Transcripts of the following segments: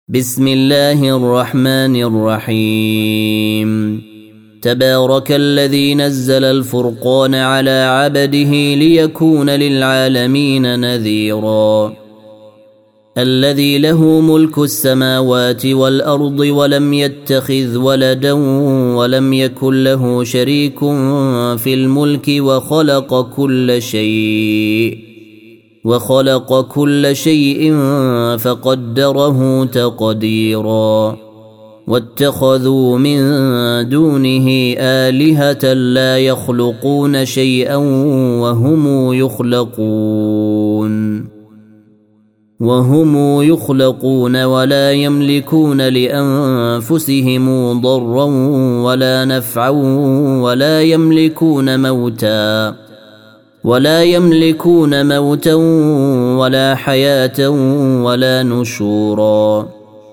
بسم الله الرحمن الرحيم. تبارك الذي نزل الفرقان على عبده ليكون للعالمين نذيرا. الذي له ملك السماوات والأرض ولم يتخذ ولدا ولم يكن له شريك في الملك وخلق كل شيء فقدره تقديرا. واتخذوا من دونه آلهة لا يخلقون شيئا وهم يخلقون ولا يملكون لأنفسهم ضرا ولا نفعا ولا يملكون موتا ولا حياة ولا نشورا.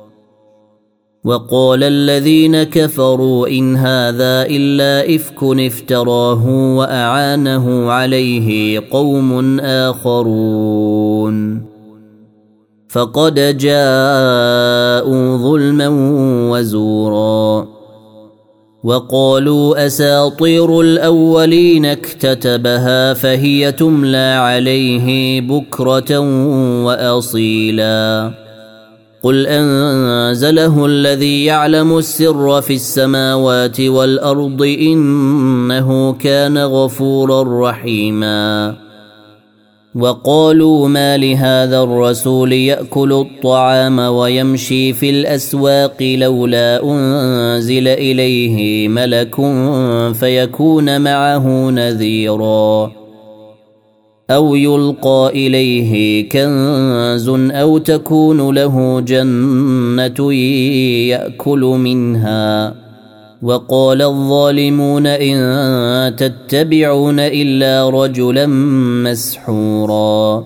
وقال الذين كفروا إن هذا إلا إفك افتراه وأعانه عليه قوم آخرون فقد جاءوا ظلما وزورا. وقالوا أساطير الأولين اكتتبها فهي تملى عليه بكرة وأصيلا. قل أنزله الذي يعلم السر في السماوات والأرض إنه كان غفورا رحيما. وقالوا ما لهذا الرسول يأكل الطعام ويمشي في الأسواق لولا أنزل إليه ملك فيكون معه نذيرا أو يلقى إليه كنز أو تكون له جنة يأكل منها. وقال الظالمون إن تتبعون إلا رجلا مسحورا.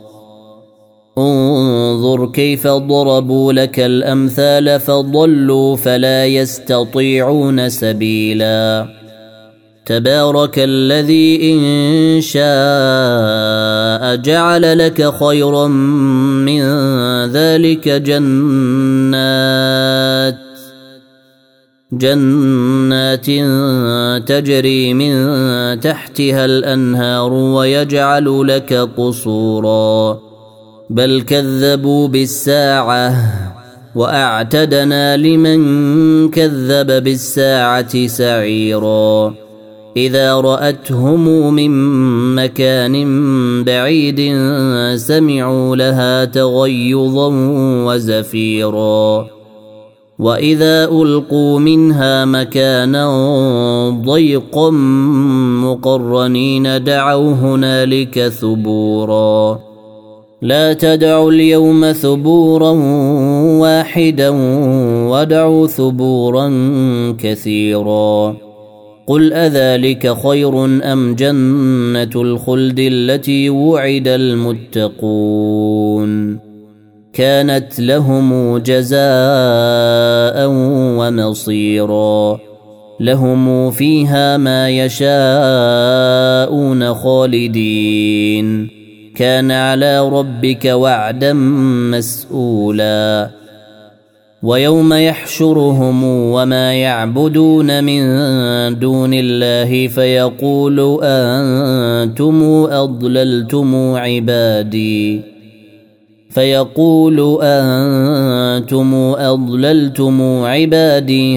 انظر كيف ضربوا لك الأمثال فضلوا فلا يستطيعون سبيلا. تبارك الذي إن شاء جعل لك خيرا من ذلك جنات تجري من تحتها الأنهار ويجعل لك قصورا بل كذبوا بالساعة وأعتدنا لمن كذب بالساعة سعيرا. إذا رأتهم من مكان بعيد سمعوا لها تغيظا وزفيرا. وإذا ألقوا منها مكانا ضيقا مقرنين دعوا هنالك ثبورا. لا تدعوا اليوم ثبورا واحدا ودعوا ثبورا كثيرا. قل أذلك خير أم جنة الخلد التي وعد المتقون كانت لهم جزاء ومصيرا. لهم فيها ما يشاءون خالدين كان على ربك وعدا مسؤولا. ويوم يحشرهم وما يعبدون من دون الله فيقول أنتم أضللتم عبادي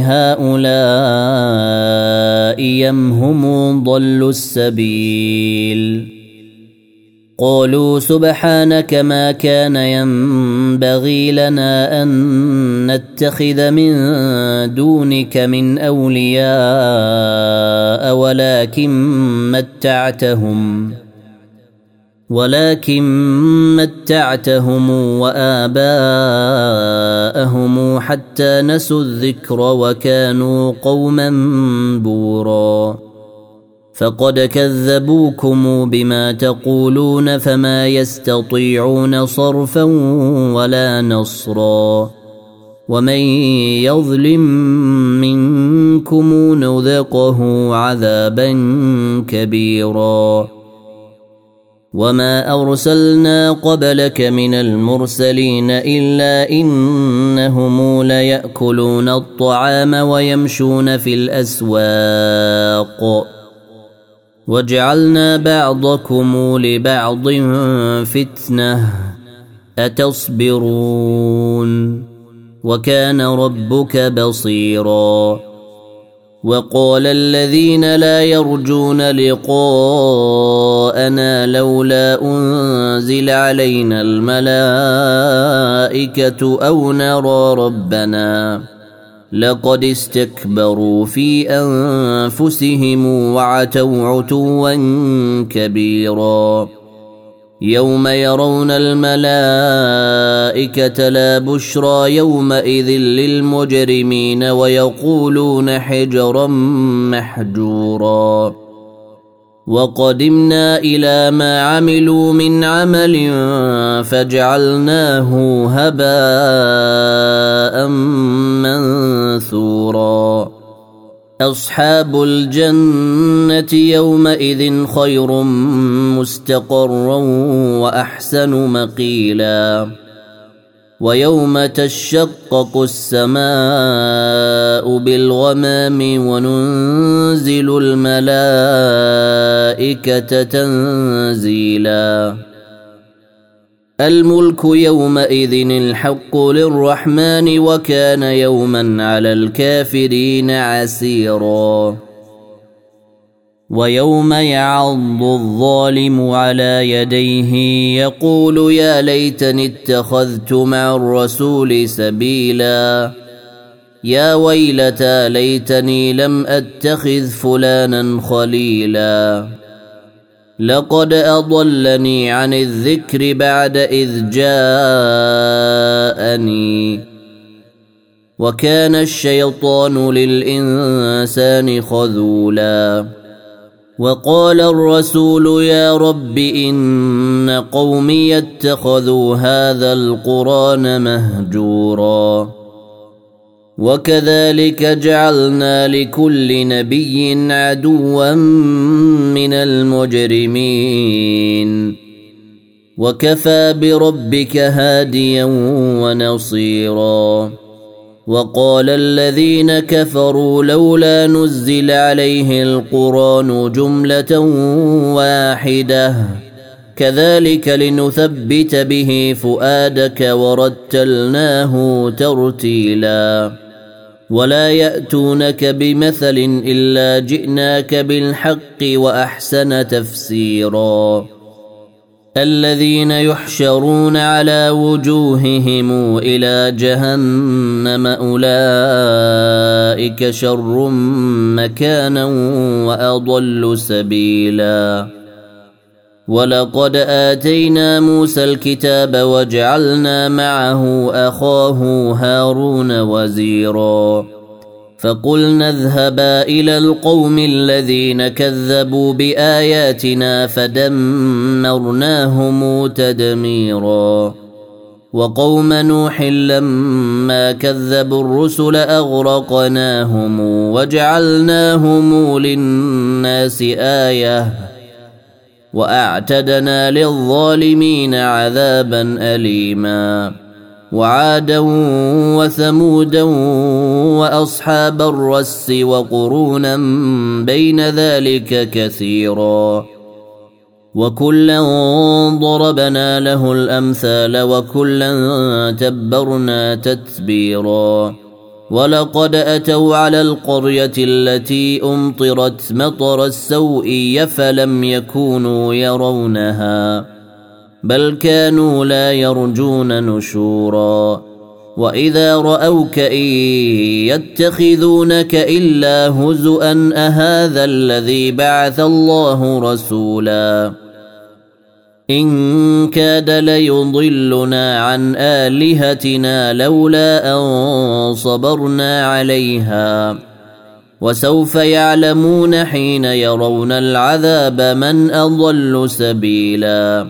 هؤلاء أم هم ضلوا السبيل. قالوا سبحانك ما كان ينبغي لنا أن نتخذ من دونك من أولياء ولكن متعتهم وآباءهم حتى نسوا الذكر وكانوا قوما بورا. فقد كذبوكم بما تقولون فما يستطيعون صرفا ولا نصرا. ومن يظلم منكم نذقه عذابا كبيرا. وما أرسلنا قبلك من المرسلين إلا إنهم ليأكلون الطعام ويمشون في الأسواق وجعلنا بعضكم لبعض فتنة أتصبرون وكان ربك بصيرا. وقال الذين لا يرجون لقاءنا لولا أنزل علينا الملائكة أو نرى ربنا لقد استكبروا في أنفسهم وعتوا عتوا كبيرا. يوم يرون الملائكة لا بشرى يومئذ للمجرمين ويقولون حجرا محجورا. وقدمنا إلى ما عملوا من عمل فجعلناه هباء منثورا. أصحاب الجنة يومئذ خير مستقرا وأحسن مقيلا. ويوم تشقق السماء بالغمام وننزل الملائكة تنزيلا. الملك يومئذ الحق للرحمن وكان يوما على الكافرين عسيرا. ويوم يعض الظالم على يديه يقول يا ليتني اتخذت مع الرسول سبيلا. يا ويلتى ليتني لم أتخذ فلانا خليلا. لقد أضلني عن الذكر بعد إذ جاءني وكان الشيطان للإنسان خذولا. وقال الرسول يا رب إن قومي اتخذوا هذا القرآن مهجورا. وكذلك جعلنا لكل نبي عدوا من المجرمين وكفى بربك هاديا ونصيرا. وقال الذين كفروا لولا نزل عليه القرآن جملة واحدة كذلك لنثبت به فؤادك ورتلناه ترتيلا. ولا يأتونك بمثل إلا جئناك بالحق وأحسن تفسيرا. الذين يحشرون على وجوههم إلى جهنم أولئك شر مكانا وأضل سبيلا. ولقد آتينا موسى الكتاب وجعلنا معه أخاه هارون وزيرا. فقلنا اذهبا إلى القوم الذين كذبوا بآياتنا فدمرناهم تدميرا. وقوم نوح لما كذبوا الرسل أغرقناهم وجعلناهم للناس آية وأعتدنا للظالمين عذابا أليما. وعادا وثمودا وأصحاب الرس وقرونا بين ذلك كثيرا. وكلا ضربنا له الأمثال وكلا تبرنا تتبيرا. ولقد أتوا على القرية التي أمطرت مطر السوء فلم يكونوا يرونها بل كانوا لا يرجون نشورا. وإذا رأوك إن يتخذونك إلا هزؤا أهذا الذي بعث الله رسولا. إن كاد ليضلنا عن آلهتنا لولا أن صبرنا عليها وسوف يعلمون حين يرون العذاب من أضل سبيلا.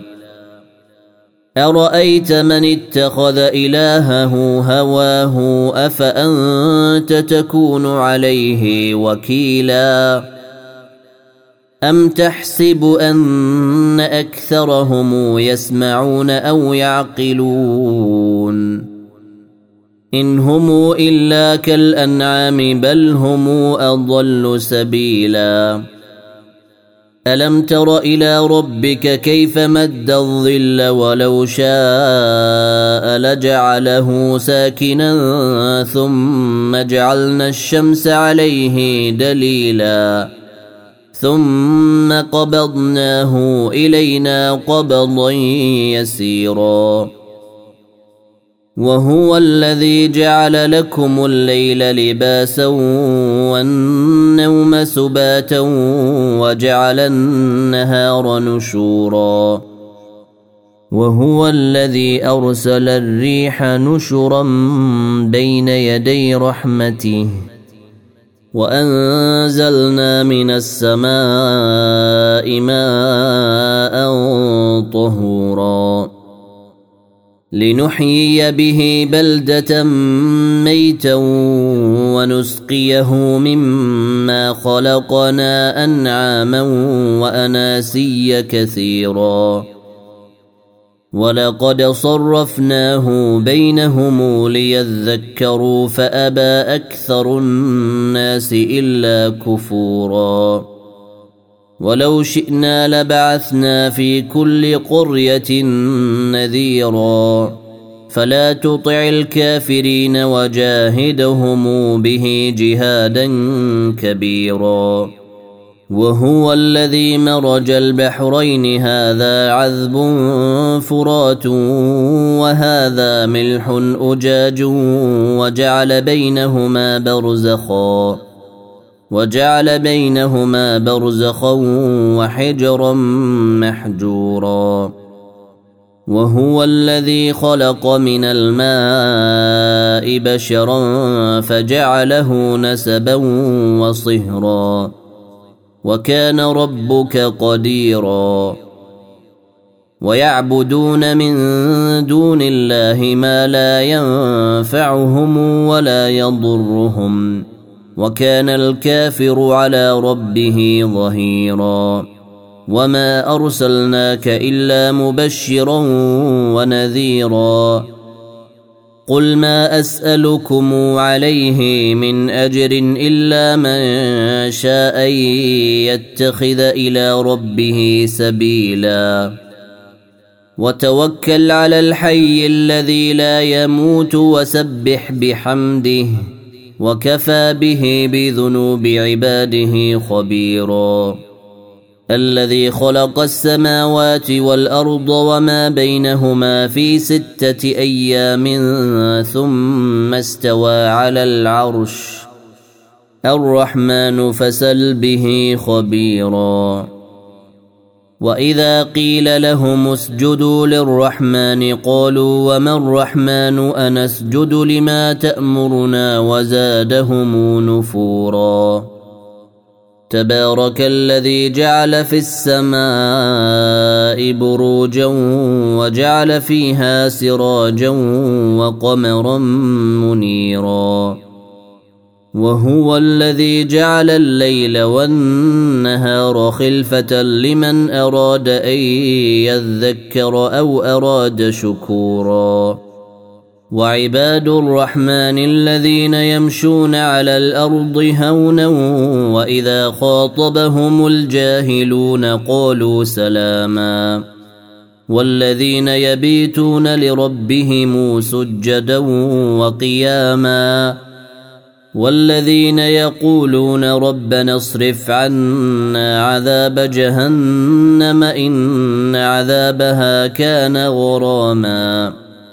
أرأيت من اتخذ إلهه هواه أفأنت تكون عليه وكيلا. أم تحسب أن أكثرهم يسمعون أو يعقلون إن هم إلا كالأنعام بل هم أضل سبيلا ألم تر إلى ربك كيف مد الظل ولو شاء لجعله ساكنا ثم جعلنا الشمس عليه دليلا ثم قبضناه إلينا قبضا يسيرا وهو الذي جعل لكم الليل لباسا والنوم سباتا وجعل النهار نشورا وهو الذي أرسل الريح نشرا بين يدي رحمته وأنزلنا من السماء ماء طهورا لنحيي به بلدة ميتا ونسقيه مما خلقنا أنعاما وأناسيا كثيرا ولقد صرفناه بينهم ليذكروا فأبى أكثر الناس إلا كفورا ولو شئنا لبعثنا في كل قرية نذيرا فلا تطع الكافرين وجاهدهم به جهادا كبيرا وهو الذي مرج البحرين هذا عذب فرات وهذا ملح أجاج وجعل بينهما برزخا وحجرا محجورا وهو الذي خلق من الماء بشرا فجعله نسبا وصهرا وكان ربك قديرا ويعبدون من دون الله ما لا ينفعهم ولا يضرهم وكان الكافر على ربه ظهيرا وما أرسلناك إلا مبشرا ونذيرا قل ما أسألكم عليه من أجر إلا من شاء يتخذ إلى ربه سبيلا وتوكل على الحي الذي لا يموت وسبح بحمده وكفى به بذنوب عباده خبيرا الذي خلق السماوات والأرض وما بينهما في 6 أيام ثم استوى على العرش الرحمن فسل به خبيرا وإذا قيل لهم اسجدوا للرحمن قالوا وما الرحمن أنسجد لما تأمرنا وزادهم نفورا تبارك الذي جعل في السماء بروجا وجعل فيها سراجا وقمرا منيرا وهو الذي جعل الليل والنهار خلفة لمن أراد أن يذكر أو أراد شكورا وعباد الرحمن الذين يمشون على الأرض هونا وإذا خاطبهم الجاهلون قالوا سلاما والذين يبيتون لربهم سجدا وقياما والذين يقولون ربنا اصرف عنا عذاب جهنم إن عذابها كان غراما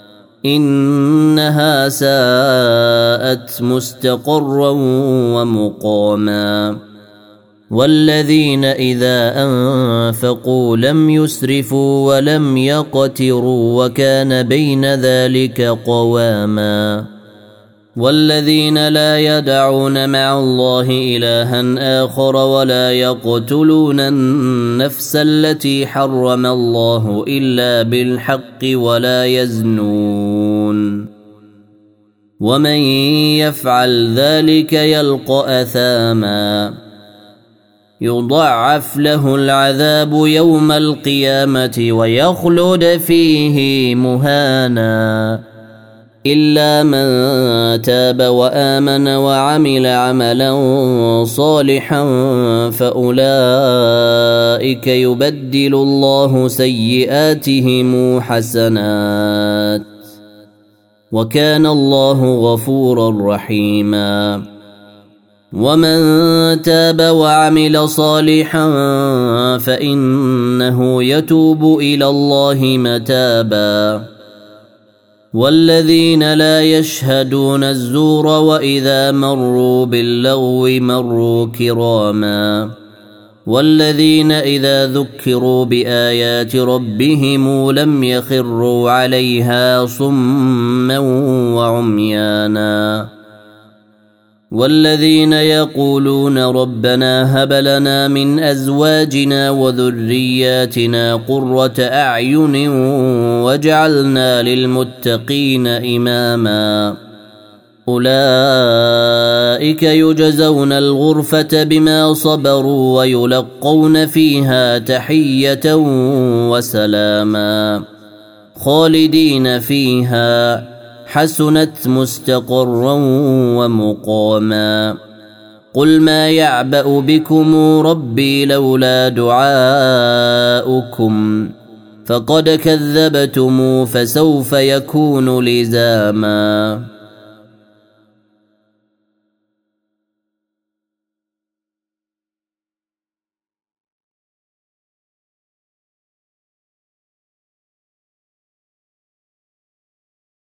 إنها ساءت مستقرا ومقاما والذين إذا أنفقوا لم يسرفوا ولم يقتروا وكان بين ذلك قواما والذين لا يدعون مع الله إلها آخر ولا يقتلون النفس التي حرم الله إلا بالحق ولا يزنون ومن يفعل ذلك يلقى أثاما يضاعف له العذاب يوم القيامة ويخلد فيه مهانا إلا من تاب وآمن وعمل عملا صالحا فأولئك يبدل الله سيئاتهم حسنات وكان الله غفورا رحيما ومن تاب وعمل صالحا فإنه يتوب إلى الله متابا والذين لا يشهدون الزور وإذا مروا باللغو مروا كراما والذين إذا ذكروا بآيات ربهم لم يخروا عليها صما وعميانا والذين يقولون ربنا هب لنا من أزواجنا وذرياتنا قرة أعين واجعلنا للمتقين إماما أولئك يجزون الغرفة بما صبروا ويلقون فيها تحية وسلاما خالدين فيها حسنت مستقرا ومقاما قل ما يعبأ بكم ربي لولا دعاؤكم فقد كذبتم فسوف يكون لزاما